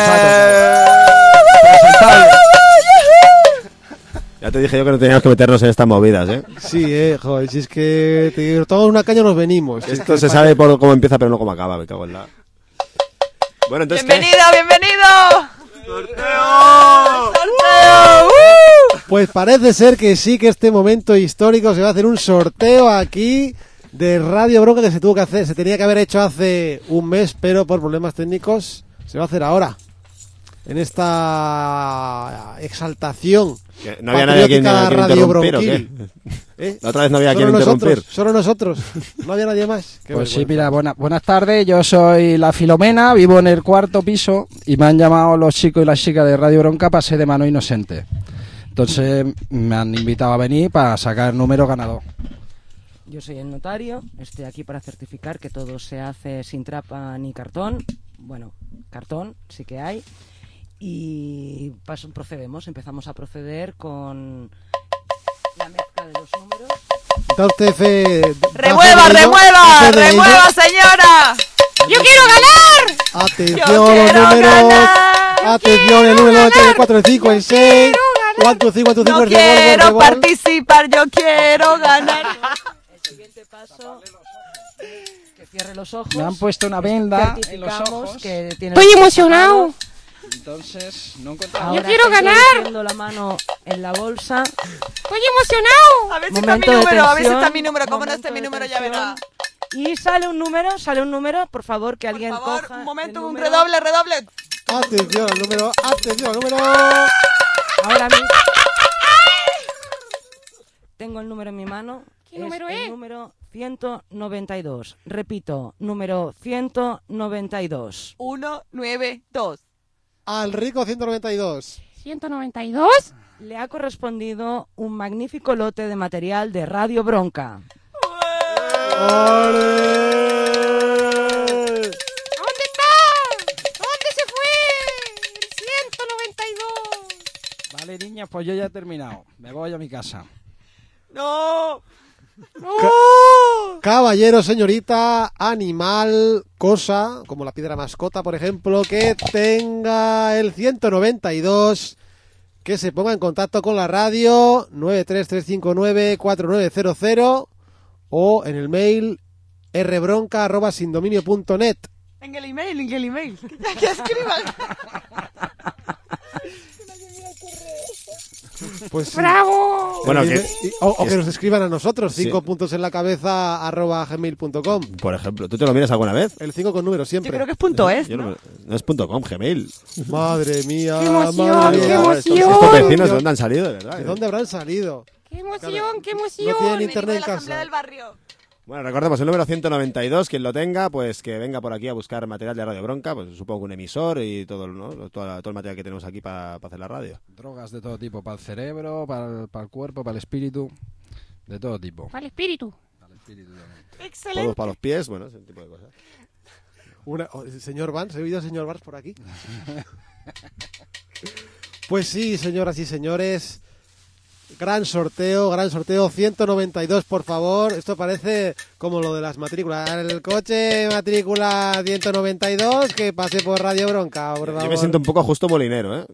Presentable. Ya te dije yo que no teníamos que meternos en estas movidas, ¿eh? Sí, eh, joder, si es que te tomamos una caña nos venimos. Si es Esto que se pa- sabe por cómo empieza, pero no cómo acaba, me cago en la... Bueno, entonces, ¿qué? Bienvenido, bienvenido. ¡Sorteo! ¡Sorteo! ¡Uh! Pues parece ser que sí, que este momento histórico se va a hacer un sorteo aquí de Radio Bronca que se tuvo que hacer, se tenía que haber hecho hace un mes, pero por problemas técnicos se va a hacer ahora. En esta exaltación. Que no había nadie a quien, patriótica a quien Radio interrumpir, ¿o qué? Bronquil. ¿Eh? La otra vez no había a Solo quien nosotros, interrumpir. solo nosotros. No había nadie más. Qué Pues sí, vergüenza. mira, buena- buenas tardes, yo soy la Filomena, vivo en el cuarto piso y me han llamado los chicos y las chicas de Radio Bronca para ser de mano inocente. Entonces me han invitado a venir para sacar el número ganador. Yo soy el notario, estoy aquí para certificar que todo se hace sin trapa ni cartón. Bueno, cartón sí que hay. Y paso, procedemos, empezamos a proceder con la mezcla de los números. Da usted fe. da ¡Remueva, fe de ello, remueva, da fe de ello. remueva, señora! ¡Yo quiero ganar! Atención, Yo los quiero números. ganar. Atención, el número el cuatro, el cinco, el seis. One, two, three, one, two, three, No one, quiero rebol, rebol. participar, yo quiero ganar. El siguiente paso, que cierre los ojos. Me han puesto una venda en los Certificamos ojos. que tiene Estoy los ojos emocionado. tapados. Entonces, no encontraba. Ahora quiero está ganar. introduciendo la mano en la bolsa. ¡Estoy emocionado! A ver si está mi Momento de número, a ver si tensión, está mi número. Como no momento esté mi de número, ya verá. tensión. Y sale un número, sale un número, por favor, que Por alguien favor, coja un el momento, un número. redoble, redoble. Atención al número, atención al número. Ahora mismo tengo el número en mi mano. ¿Qué número el es? número ciento noventa y dos. Repito, número ciento noventa y dos. Uno, nueve, dos. Al rico ciento noventa y dos. ¿ciento noventa y dos? Le ha correspondido un magnífico lote de material de Radio Bronca. ¡Ole! ¿Dónde está? ¿Dónde se fue? El ciento noventa y dos. Vale, niñas, pues yo ya he terminado. Me voy a mi casa. No. Caballero, señorita, animal, cosa, como la piedra mascota, por ejemplo, que tenga el ciento noventa y dos, que se ponga en contacto con la radio nueve tres tres cinco nueve cuatro nueve cero cero o en el mail rbronca arroba sindominio punto net. En el email, en el email. Que, que escriban. Pues sí. ¡Bravo! Bueno, Y- que, y- o, o que nos escriban a nosotros, Sí. cinco puntos en la cabeza arroba gmail punto com. por ejemplo, ¿tú te lo miras alguna vez? El cinco con número Yo siempre. creo que es punto es, Yo no, ¿no? me- no es punto .com, Gmail. Madre mía, ¡Qué emoción, madre qué mía. emoción! Estos vecinos, ¿de dónde han salido, de verdad? ¿De dónde habrán salido? ¡Qué emoción, qué No emoción! tienen Venido internet de en la asamblea casa. del barrio. Bueno, recordemos el número ciento noventa y dos, quien lo tenga, pues que venga por aquí a buscar material de Radio Bronca, pues supongo que un emisor y todo, ¿no? todo, todo el material que tenemos aquí para hacer la radio. Drogas de todo tipo, para el cerebro, para el, para el cuerpo, para el espíritu, de todo tipo. Para el espíritu. Para el espíritu también. Excelente. Todos para los pies, bueno, ese tipo de cosas. Una, oh, señor Vans, he oído al señor Vans por aquí. Pues sí, señoras y señores. Gran sorteo, gran sorteo. ciento noventa y dos, por favor. Esto parece como lo de las matrículas. El coche, matrícula ciento noventa y dos, que pase por Radio Bronca, por favor. Yo me siento un poco Justo Molinero, ¿eh?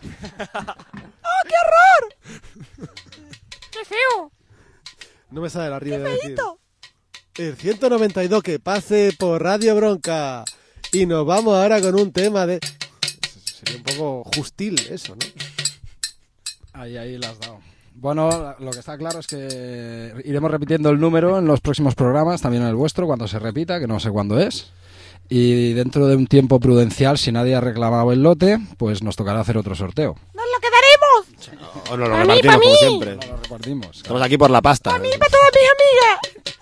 ¡Qué feo! No me sale la rima de decir. El ciento noventa y dos, que pase por Radio Bronca. Y nos vamos ahora con un tema de... Sería un poco justil eso, ¿no? Ahí, ahí la has dado. Bueno, lo que está claro es que iremos repitiendo el número en los próximos programas, también en el vuestro, cuando se repita, que no sé cuándo es. Y dentro de un tiempo prudencial, si nadie ha reclamado el lote, pues nos tocará hacer otro sorteo. ¡Nos lo quedaremos! O nos lo Pa' mí, repartimos, pa' como mí. siempre. No lo repartimos. Estamos aquí por la pasta. ¡Para todas mis amigas!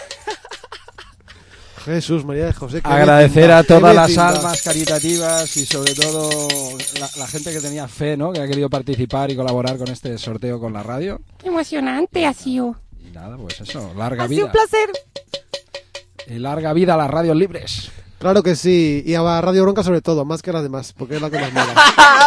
Jesús, María de José. qué Agradecer vecindad, a qué todas las vecindad. almas caritativas y sobre todo la, la gente que tenía fe, ¿no? Que ha querido participar y colaborar con este sorteo con la radio. ¡Qué emocionante ha sido! Y nada, pues eso, larga Ha sido vida. un placer. Y larga vida a las radios libres. Claro que sí, y a Radio Bronca sobre todo, más que a las demás, porque es la que más mola.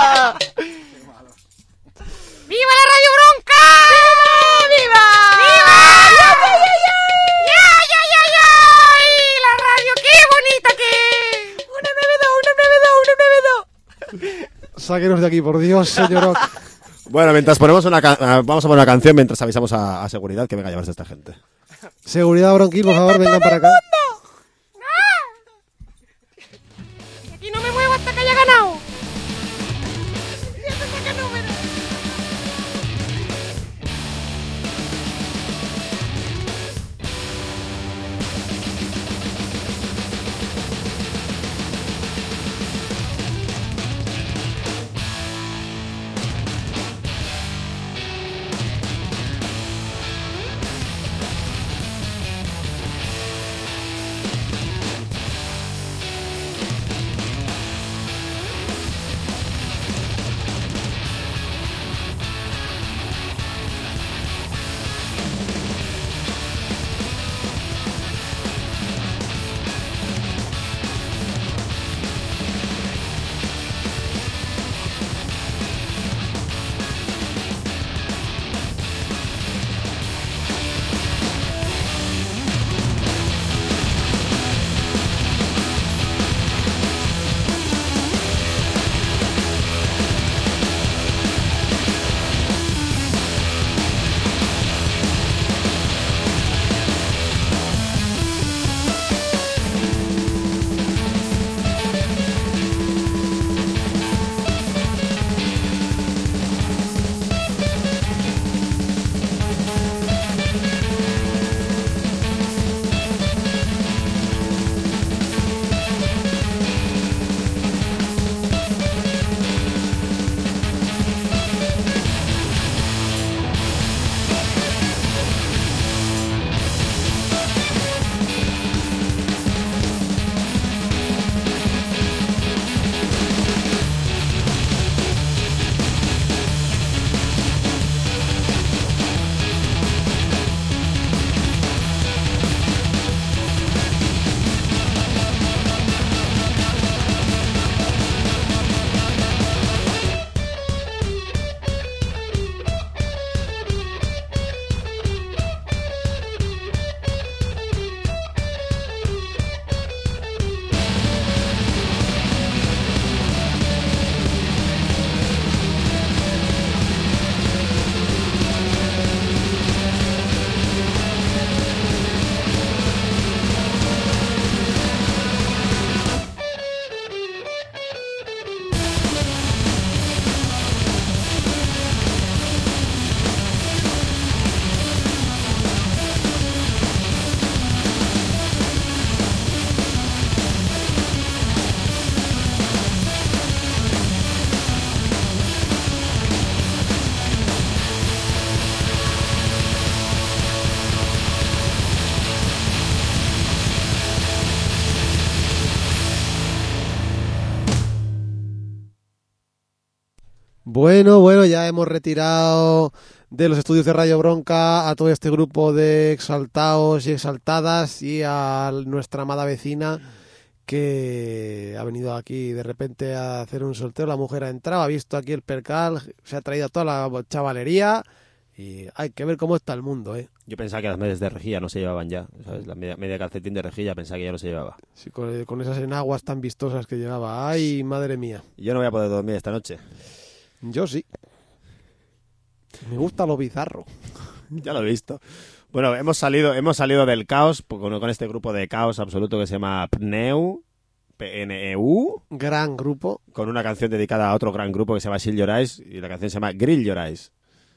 ¡Viva la Radio Bronca! ¡Viva! ¡Viva! ¡Ya, ya, ya, ya! ¡Ya, ya, ya, ya! ¡Y la radio, qué bonita que es! ¡Una nueve dos, una nueve dos, una nueve dos! Sáquenos de aquí, por Dios, señor Ock. Bueno, mientras ponemos una ca- ah, vamos a poner una canción mientras avisamos a, a seguridad que venga a llevarse a esta gente. Seguridad bronquil, por favor, vengan para acá. Aquí no me muevo hasta que haya ganado. Ya te saca número. Bueno, bueno, ya hemos retirado de los estudios de Radio Bronca a todo este grupo de exaltados y exaltadas y a nuestra amada vecina que ha venido aquí de repente a hacer un sorteo. La mujer ha entrado, ha visto aquí el percal, se ha traído a toda la chavalería y hay que ver cómo está el mundo, ¿eh? Yo pensaba que las medias de rejilla no se llevaban ya, ¿sabes? La media, media calcetín de rejilla pensaba que ya no se llevaba. Sí, con, con esas enaguas tan vistosas que llevaba. ¡Ay, madre mía! Yo no voy a poder dormir esta noche. Yo sí. Me gusta lo bizarro. Ya lo he visto. Bueno, hemos salido, hemos salido del caos con, con este grupo de caos absoluto que se llama Pneu, P N E U. Gran grupo. Con una canción dedicada a otro gran grupo que se llama Shield Your Eyes y la canción se llama Grill Your Eyes.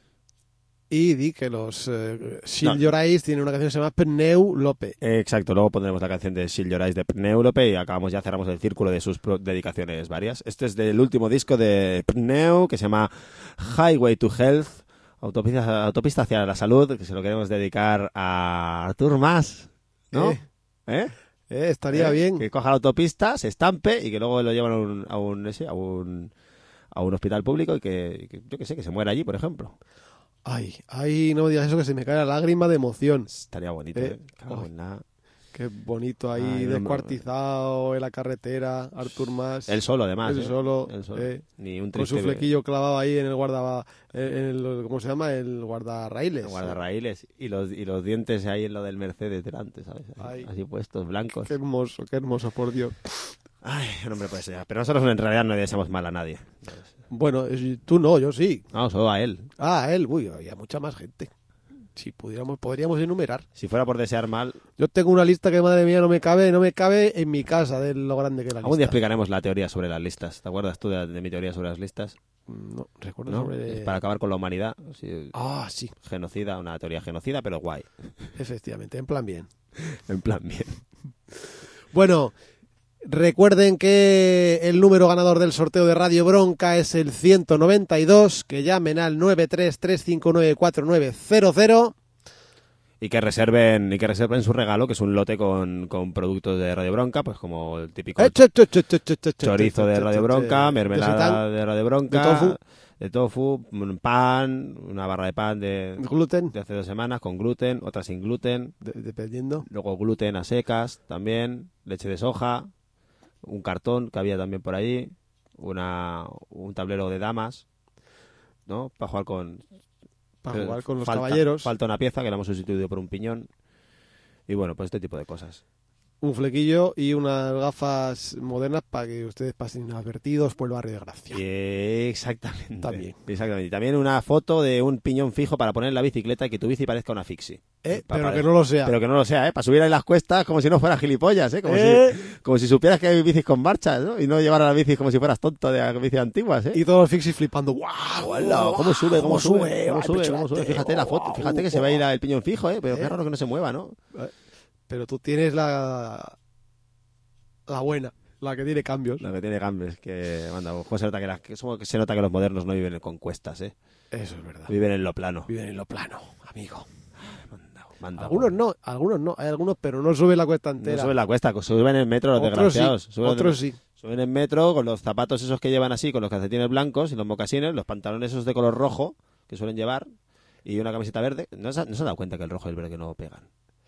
Y di que los eh, Shield No. Your Eyes tienen una canción que se llama Pneu Lope. Eh, exacto, luego pondremos la canción de Shield Your Eyes de Pneulope y acabamos ya, cerramos el círculo de sus pro- dedicaciones varias. Este es del último disco de Pneu que se llama Highway to Health, autopista, autopista hacia la salud, que se lo queremos dedicar a Artur Mas, ¿no? Eh. ¿Eh? Eh, estaría ¿Eh? bien. Que coja la autopista, se estampe y que luego lo llevan a un, a un, ese, a un, a un hospital público y que, que yo que sé, que se muera allí, por ejemplo. Ay, ay, no me digas eso que se me cae la lágrima de emoción. Estaría bonito, Eh, ¿eh? Cago en nada. Qué bonito ahí, Ay, no, descuartizado en la carretera, Artur Mas. Él solo, además. Él ¿eh? solo, Él solo. eh, Ni un con su triste- flequillo clavado ahí en el guarda... En el, ¿cómo se llama? El guardarraíles. guardarraíles y los, y los dientes ahí en lo del Mercedes delante, ¿sabes? Ahí, Ay. así puestos, blancos. Qué hermoso, qué hermoso, por Dios. Ay, no hombre puede ser. Pero nosotros en realidad no le deseamos mal a nadie. Bueno, es- tú no, yo sí. No, solo a él. Ah, él, uy, había mucha más gente. Si pudiéramos, podríamos enumerar. Si fuera por desear mal, Yo tengo una lista que, madre mía, no me cabe, no me cabe en mi casa de lo grande que es la algún día lista. explicaremos la teoría sobre las listas. ¿Te acuerdas tú de, de mi teoría sobre las listas? No, recuerdo ¿No? sobre... Es para acabar con la humanidad. Sí, Ah, sí, genocida, una teoría genocida, pero guay. efectivamente, en plan bien. En plan, bien. Bueno, recuerden que el número ganador del sorteo de Radio Bronca es el ciento noventa y dos, que llamen al nueve tres tres cinco nueve cuatro nueve cero cero. Y que reserven y que reserven su regalo, que es un lote con, con productos de Radio Bronca, pues como el típico Eh, che, che, che, che, che, che, chorizo che, de che, Radio che, Bronca, che, mermelada de seitan, de Radio Bronca, de tofu. de tofu, un pan, una barra de pan de, gluten, de hace dos semanas con gluten, otra sin gluten, de- dependiendo. luego gluten a secas también, leche de soja, un cartón que había también por ahí, una un tablero de damas, ¿no? Para jugar con Para eh, jugar con los falta- caballeros. Falta una pieza que la hemos sustituido por un piñón. Y bueno, pues este tipo de cosas. Un flequillo y unas gafas modernas para que ustedes pasen inadvertidos por el barrio de Gracia. Y exactamente. También. Exactamente. Y también una foto de un piñón fijo para poner en la bicicleta y que tu bici parezca una fixie. Eh, Pa- pero para- que no lo sea. Pero que no lo sea, ¿eh? Para subir ahí las cuestas como si no fueras gilipollas, ¿eh? Como, Eh. si, como si supieras que hay bicis con marchas, ¿no? Y no llevar a la bici como si fueras tonto de las bicis antiguas, ¿eh? Y todos los fixies flipando. ¡Guau! Hola, ¿Cómo sube? ¿Cómo, sube? ¿Cómo ¡Ay, sube? pecho ¿Cómo sube? delantero! Fíjate la foto. ¡Guau! Fíjate que se va a ir el piñón fijo, ¿eh? Pero qué Eh. raro que no se mueva, ¿no? Pero tú tienes la la buena, la que tiene cambios. Lo que tiene cambios, que manda, ojo, se nota que, las- que somos- que se nota que los modernos no viven con cuestas, ¿eh? Eso es verdad. Viven en lo plano. Viven en lo plano, amigo. Manda, manda, Algunos no, algunos no, hay algunos, pero no suben la cuesta No entera. suben la cuesta, suben en metro los Otros desgraciados. sí, Suben, otros sí. Suben en metro con los zapatos esos que llevan así, con los calcetines blancos y los mocasines, los pantalones esos de color rojo que suelen llevar y una camiseta verde. ¿No se, no se han dado cuenta que el rojo y el verde no pegan?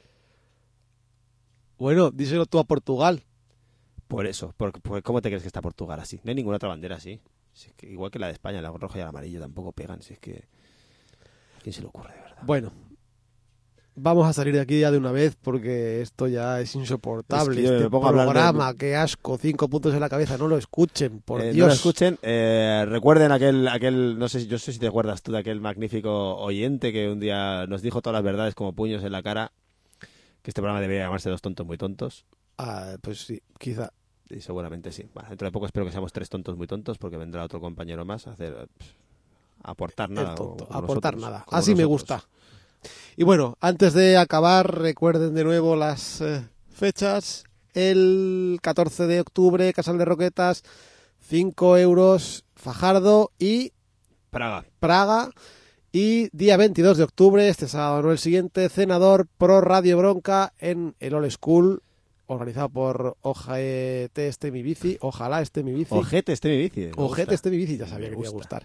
Bueno, díselo tú a Portugal. Por eso, por, por- ¿cómo te crees que está Portugal así? No hay ninguna otra bandera así. Si es que igual que la de España, la roja y el amarillo tampoco pegan. Si es que... ¿A quién se le ocurre, de verdad? Bueno, vamos a salir de aquí ya de una vez porque esto ya es insoportable. Es que yo este me pongo a hablar de- programa, qué asco, cinco puntos en la cabeza, no lo escuchen, por Eh, Dios. No lo escuchen. Eh, recuerden aquel, aquel, no sé, si- yo sé si te acuerdas tú de aquel magnífico oyente que un día nos dijo todas las verdades como puños en la cara, que este programa debería llamarse Dos tontos muy tontos. Ah, pues sí, quizá. Y seguramente sí. Bueno, dentro de poco espero que seamos tres tontos muy tontos porque vendrá otro compañero más a hacer, pff, a aportar nada. El tonto, como aportar nosotros, nada. como Así me nosotros. gusta. Y bueno, antes de acabar, recuerden de nuevo las eh, fechas. El catorce de octubre, Casal de Roquetas, cinco euros, Fajardo y Praga. Praga. Y día veintidós de octubre, este sábado, no el siguiente, Cenador Pro Radio Bronca en el All School, organizado por Ojalá esté mi bici. Ojalá esté mi bici. Ojete, este mi bici. me Ojete gusta. esté mi bici, ya sabía Me que te iba a gusta. gustar.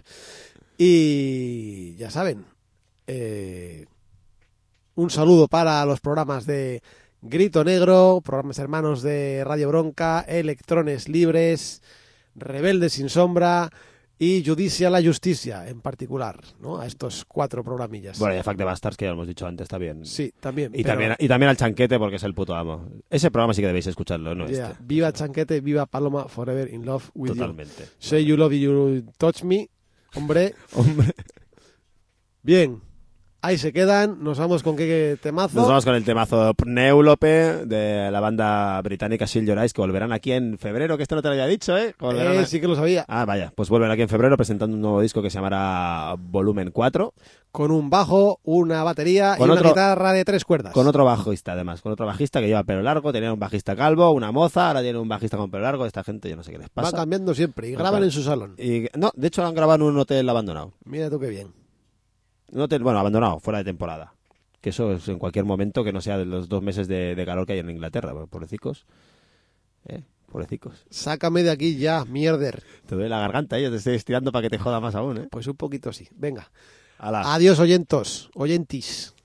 Y ya saben, eh, un saludo para los programas de Grito Negro, programas hermanos de Radio Bronca, Electrones Libres, Rebeldes sin Sombra y Judicia la Justicia en particular, ¿no? A estos cuatro programillas. Bueno, y a Fact de Bastards, que ya lo hemos dicho antes, está bien. Sí, también. Y, pero- también, y también al Chanquete porque es el puto amo. Ese programa sí que debéis escucharlo, ¿no? Yeah. Este. Viva Chanquete, viva Paloma, forever in love with Totalmente. you. Say you love you, touch me, hombre. Hombre. Bien, ahí se quedan. Nos vamos con qué temazo. Nos vamos con el temazo Pneulope de la banda británica Seal Your Eyes, que volverán aquí en febrero, que esto no te lo había dicho, ¿eh? Que volverán Eh, a- sí que lo sabía. Ah, vaya, pues vuelven aquí en febrero presentando un nuevo disco que se llamará Volumen cuatro, Con un bajo, una batería Con y una otro- guitarra de tres cuerdas. con otro bajista además, con otro bajista que lleva pelo largo, tenía un bajista calvo, una moza, ahora tiene un bajista con pelo largo, esta gente yo no sé qué les Va pasa. cambiando siempre y Va graban cam- en su salón. Y, no, de hecho han grabado en un hotel abandonado. Mira tú qué bien. Un hotel, bueno, abandonado, fuera de temporada. Que eso es en cualquier momento que no sea de los dos meses de, de calor que hay en Inglaterra, pobrecicos. ¿Eh? Pobrecicos. Sácame de aquí ya, mierder. Te duele la garganta, ¿eh? Yo te estoy estirando para que te joda más aún, ¿eh? Pues un poquito sí. Venga. Hala. Adiós, oyentos. Oyentis.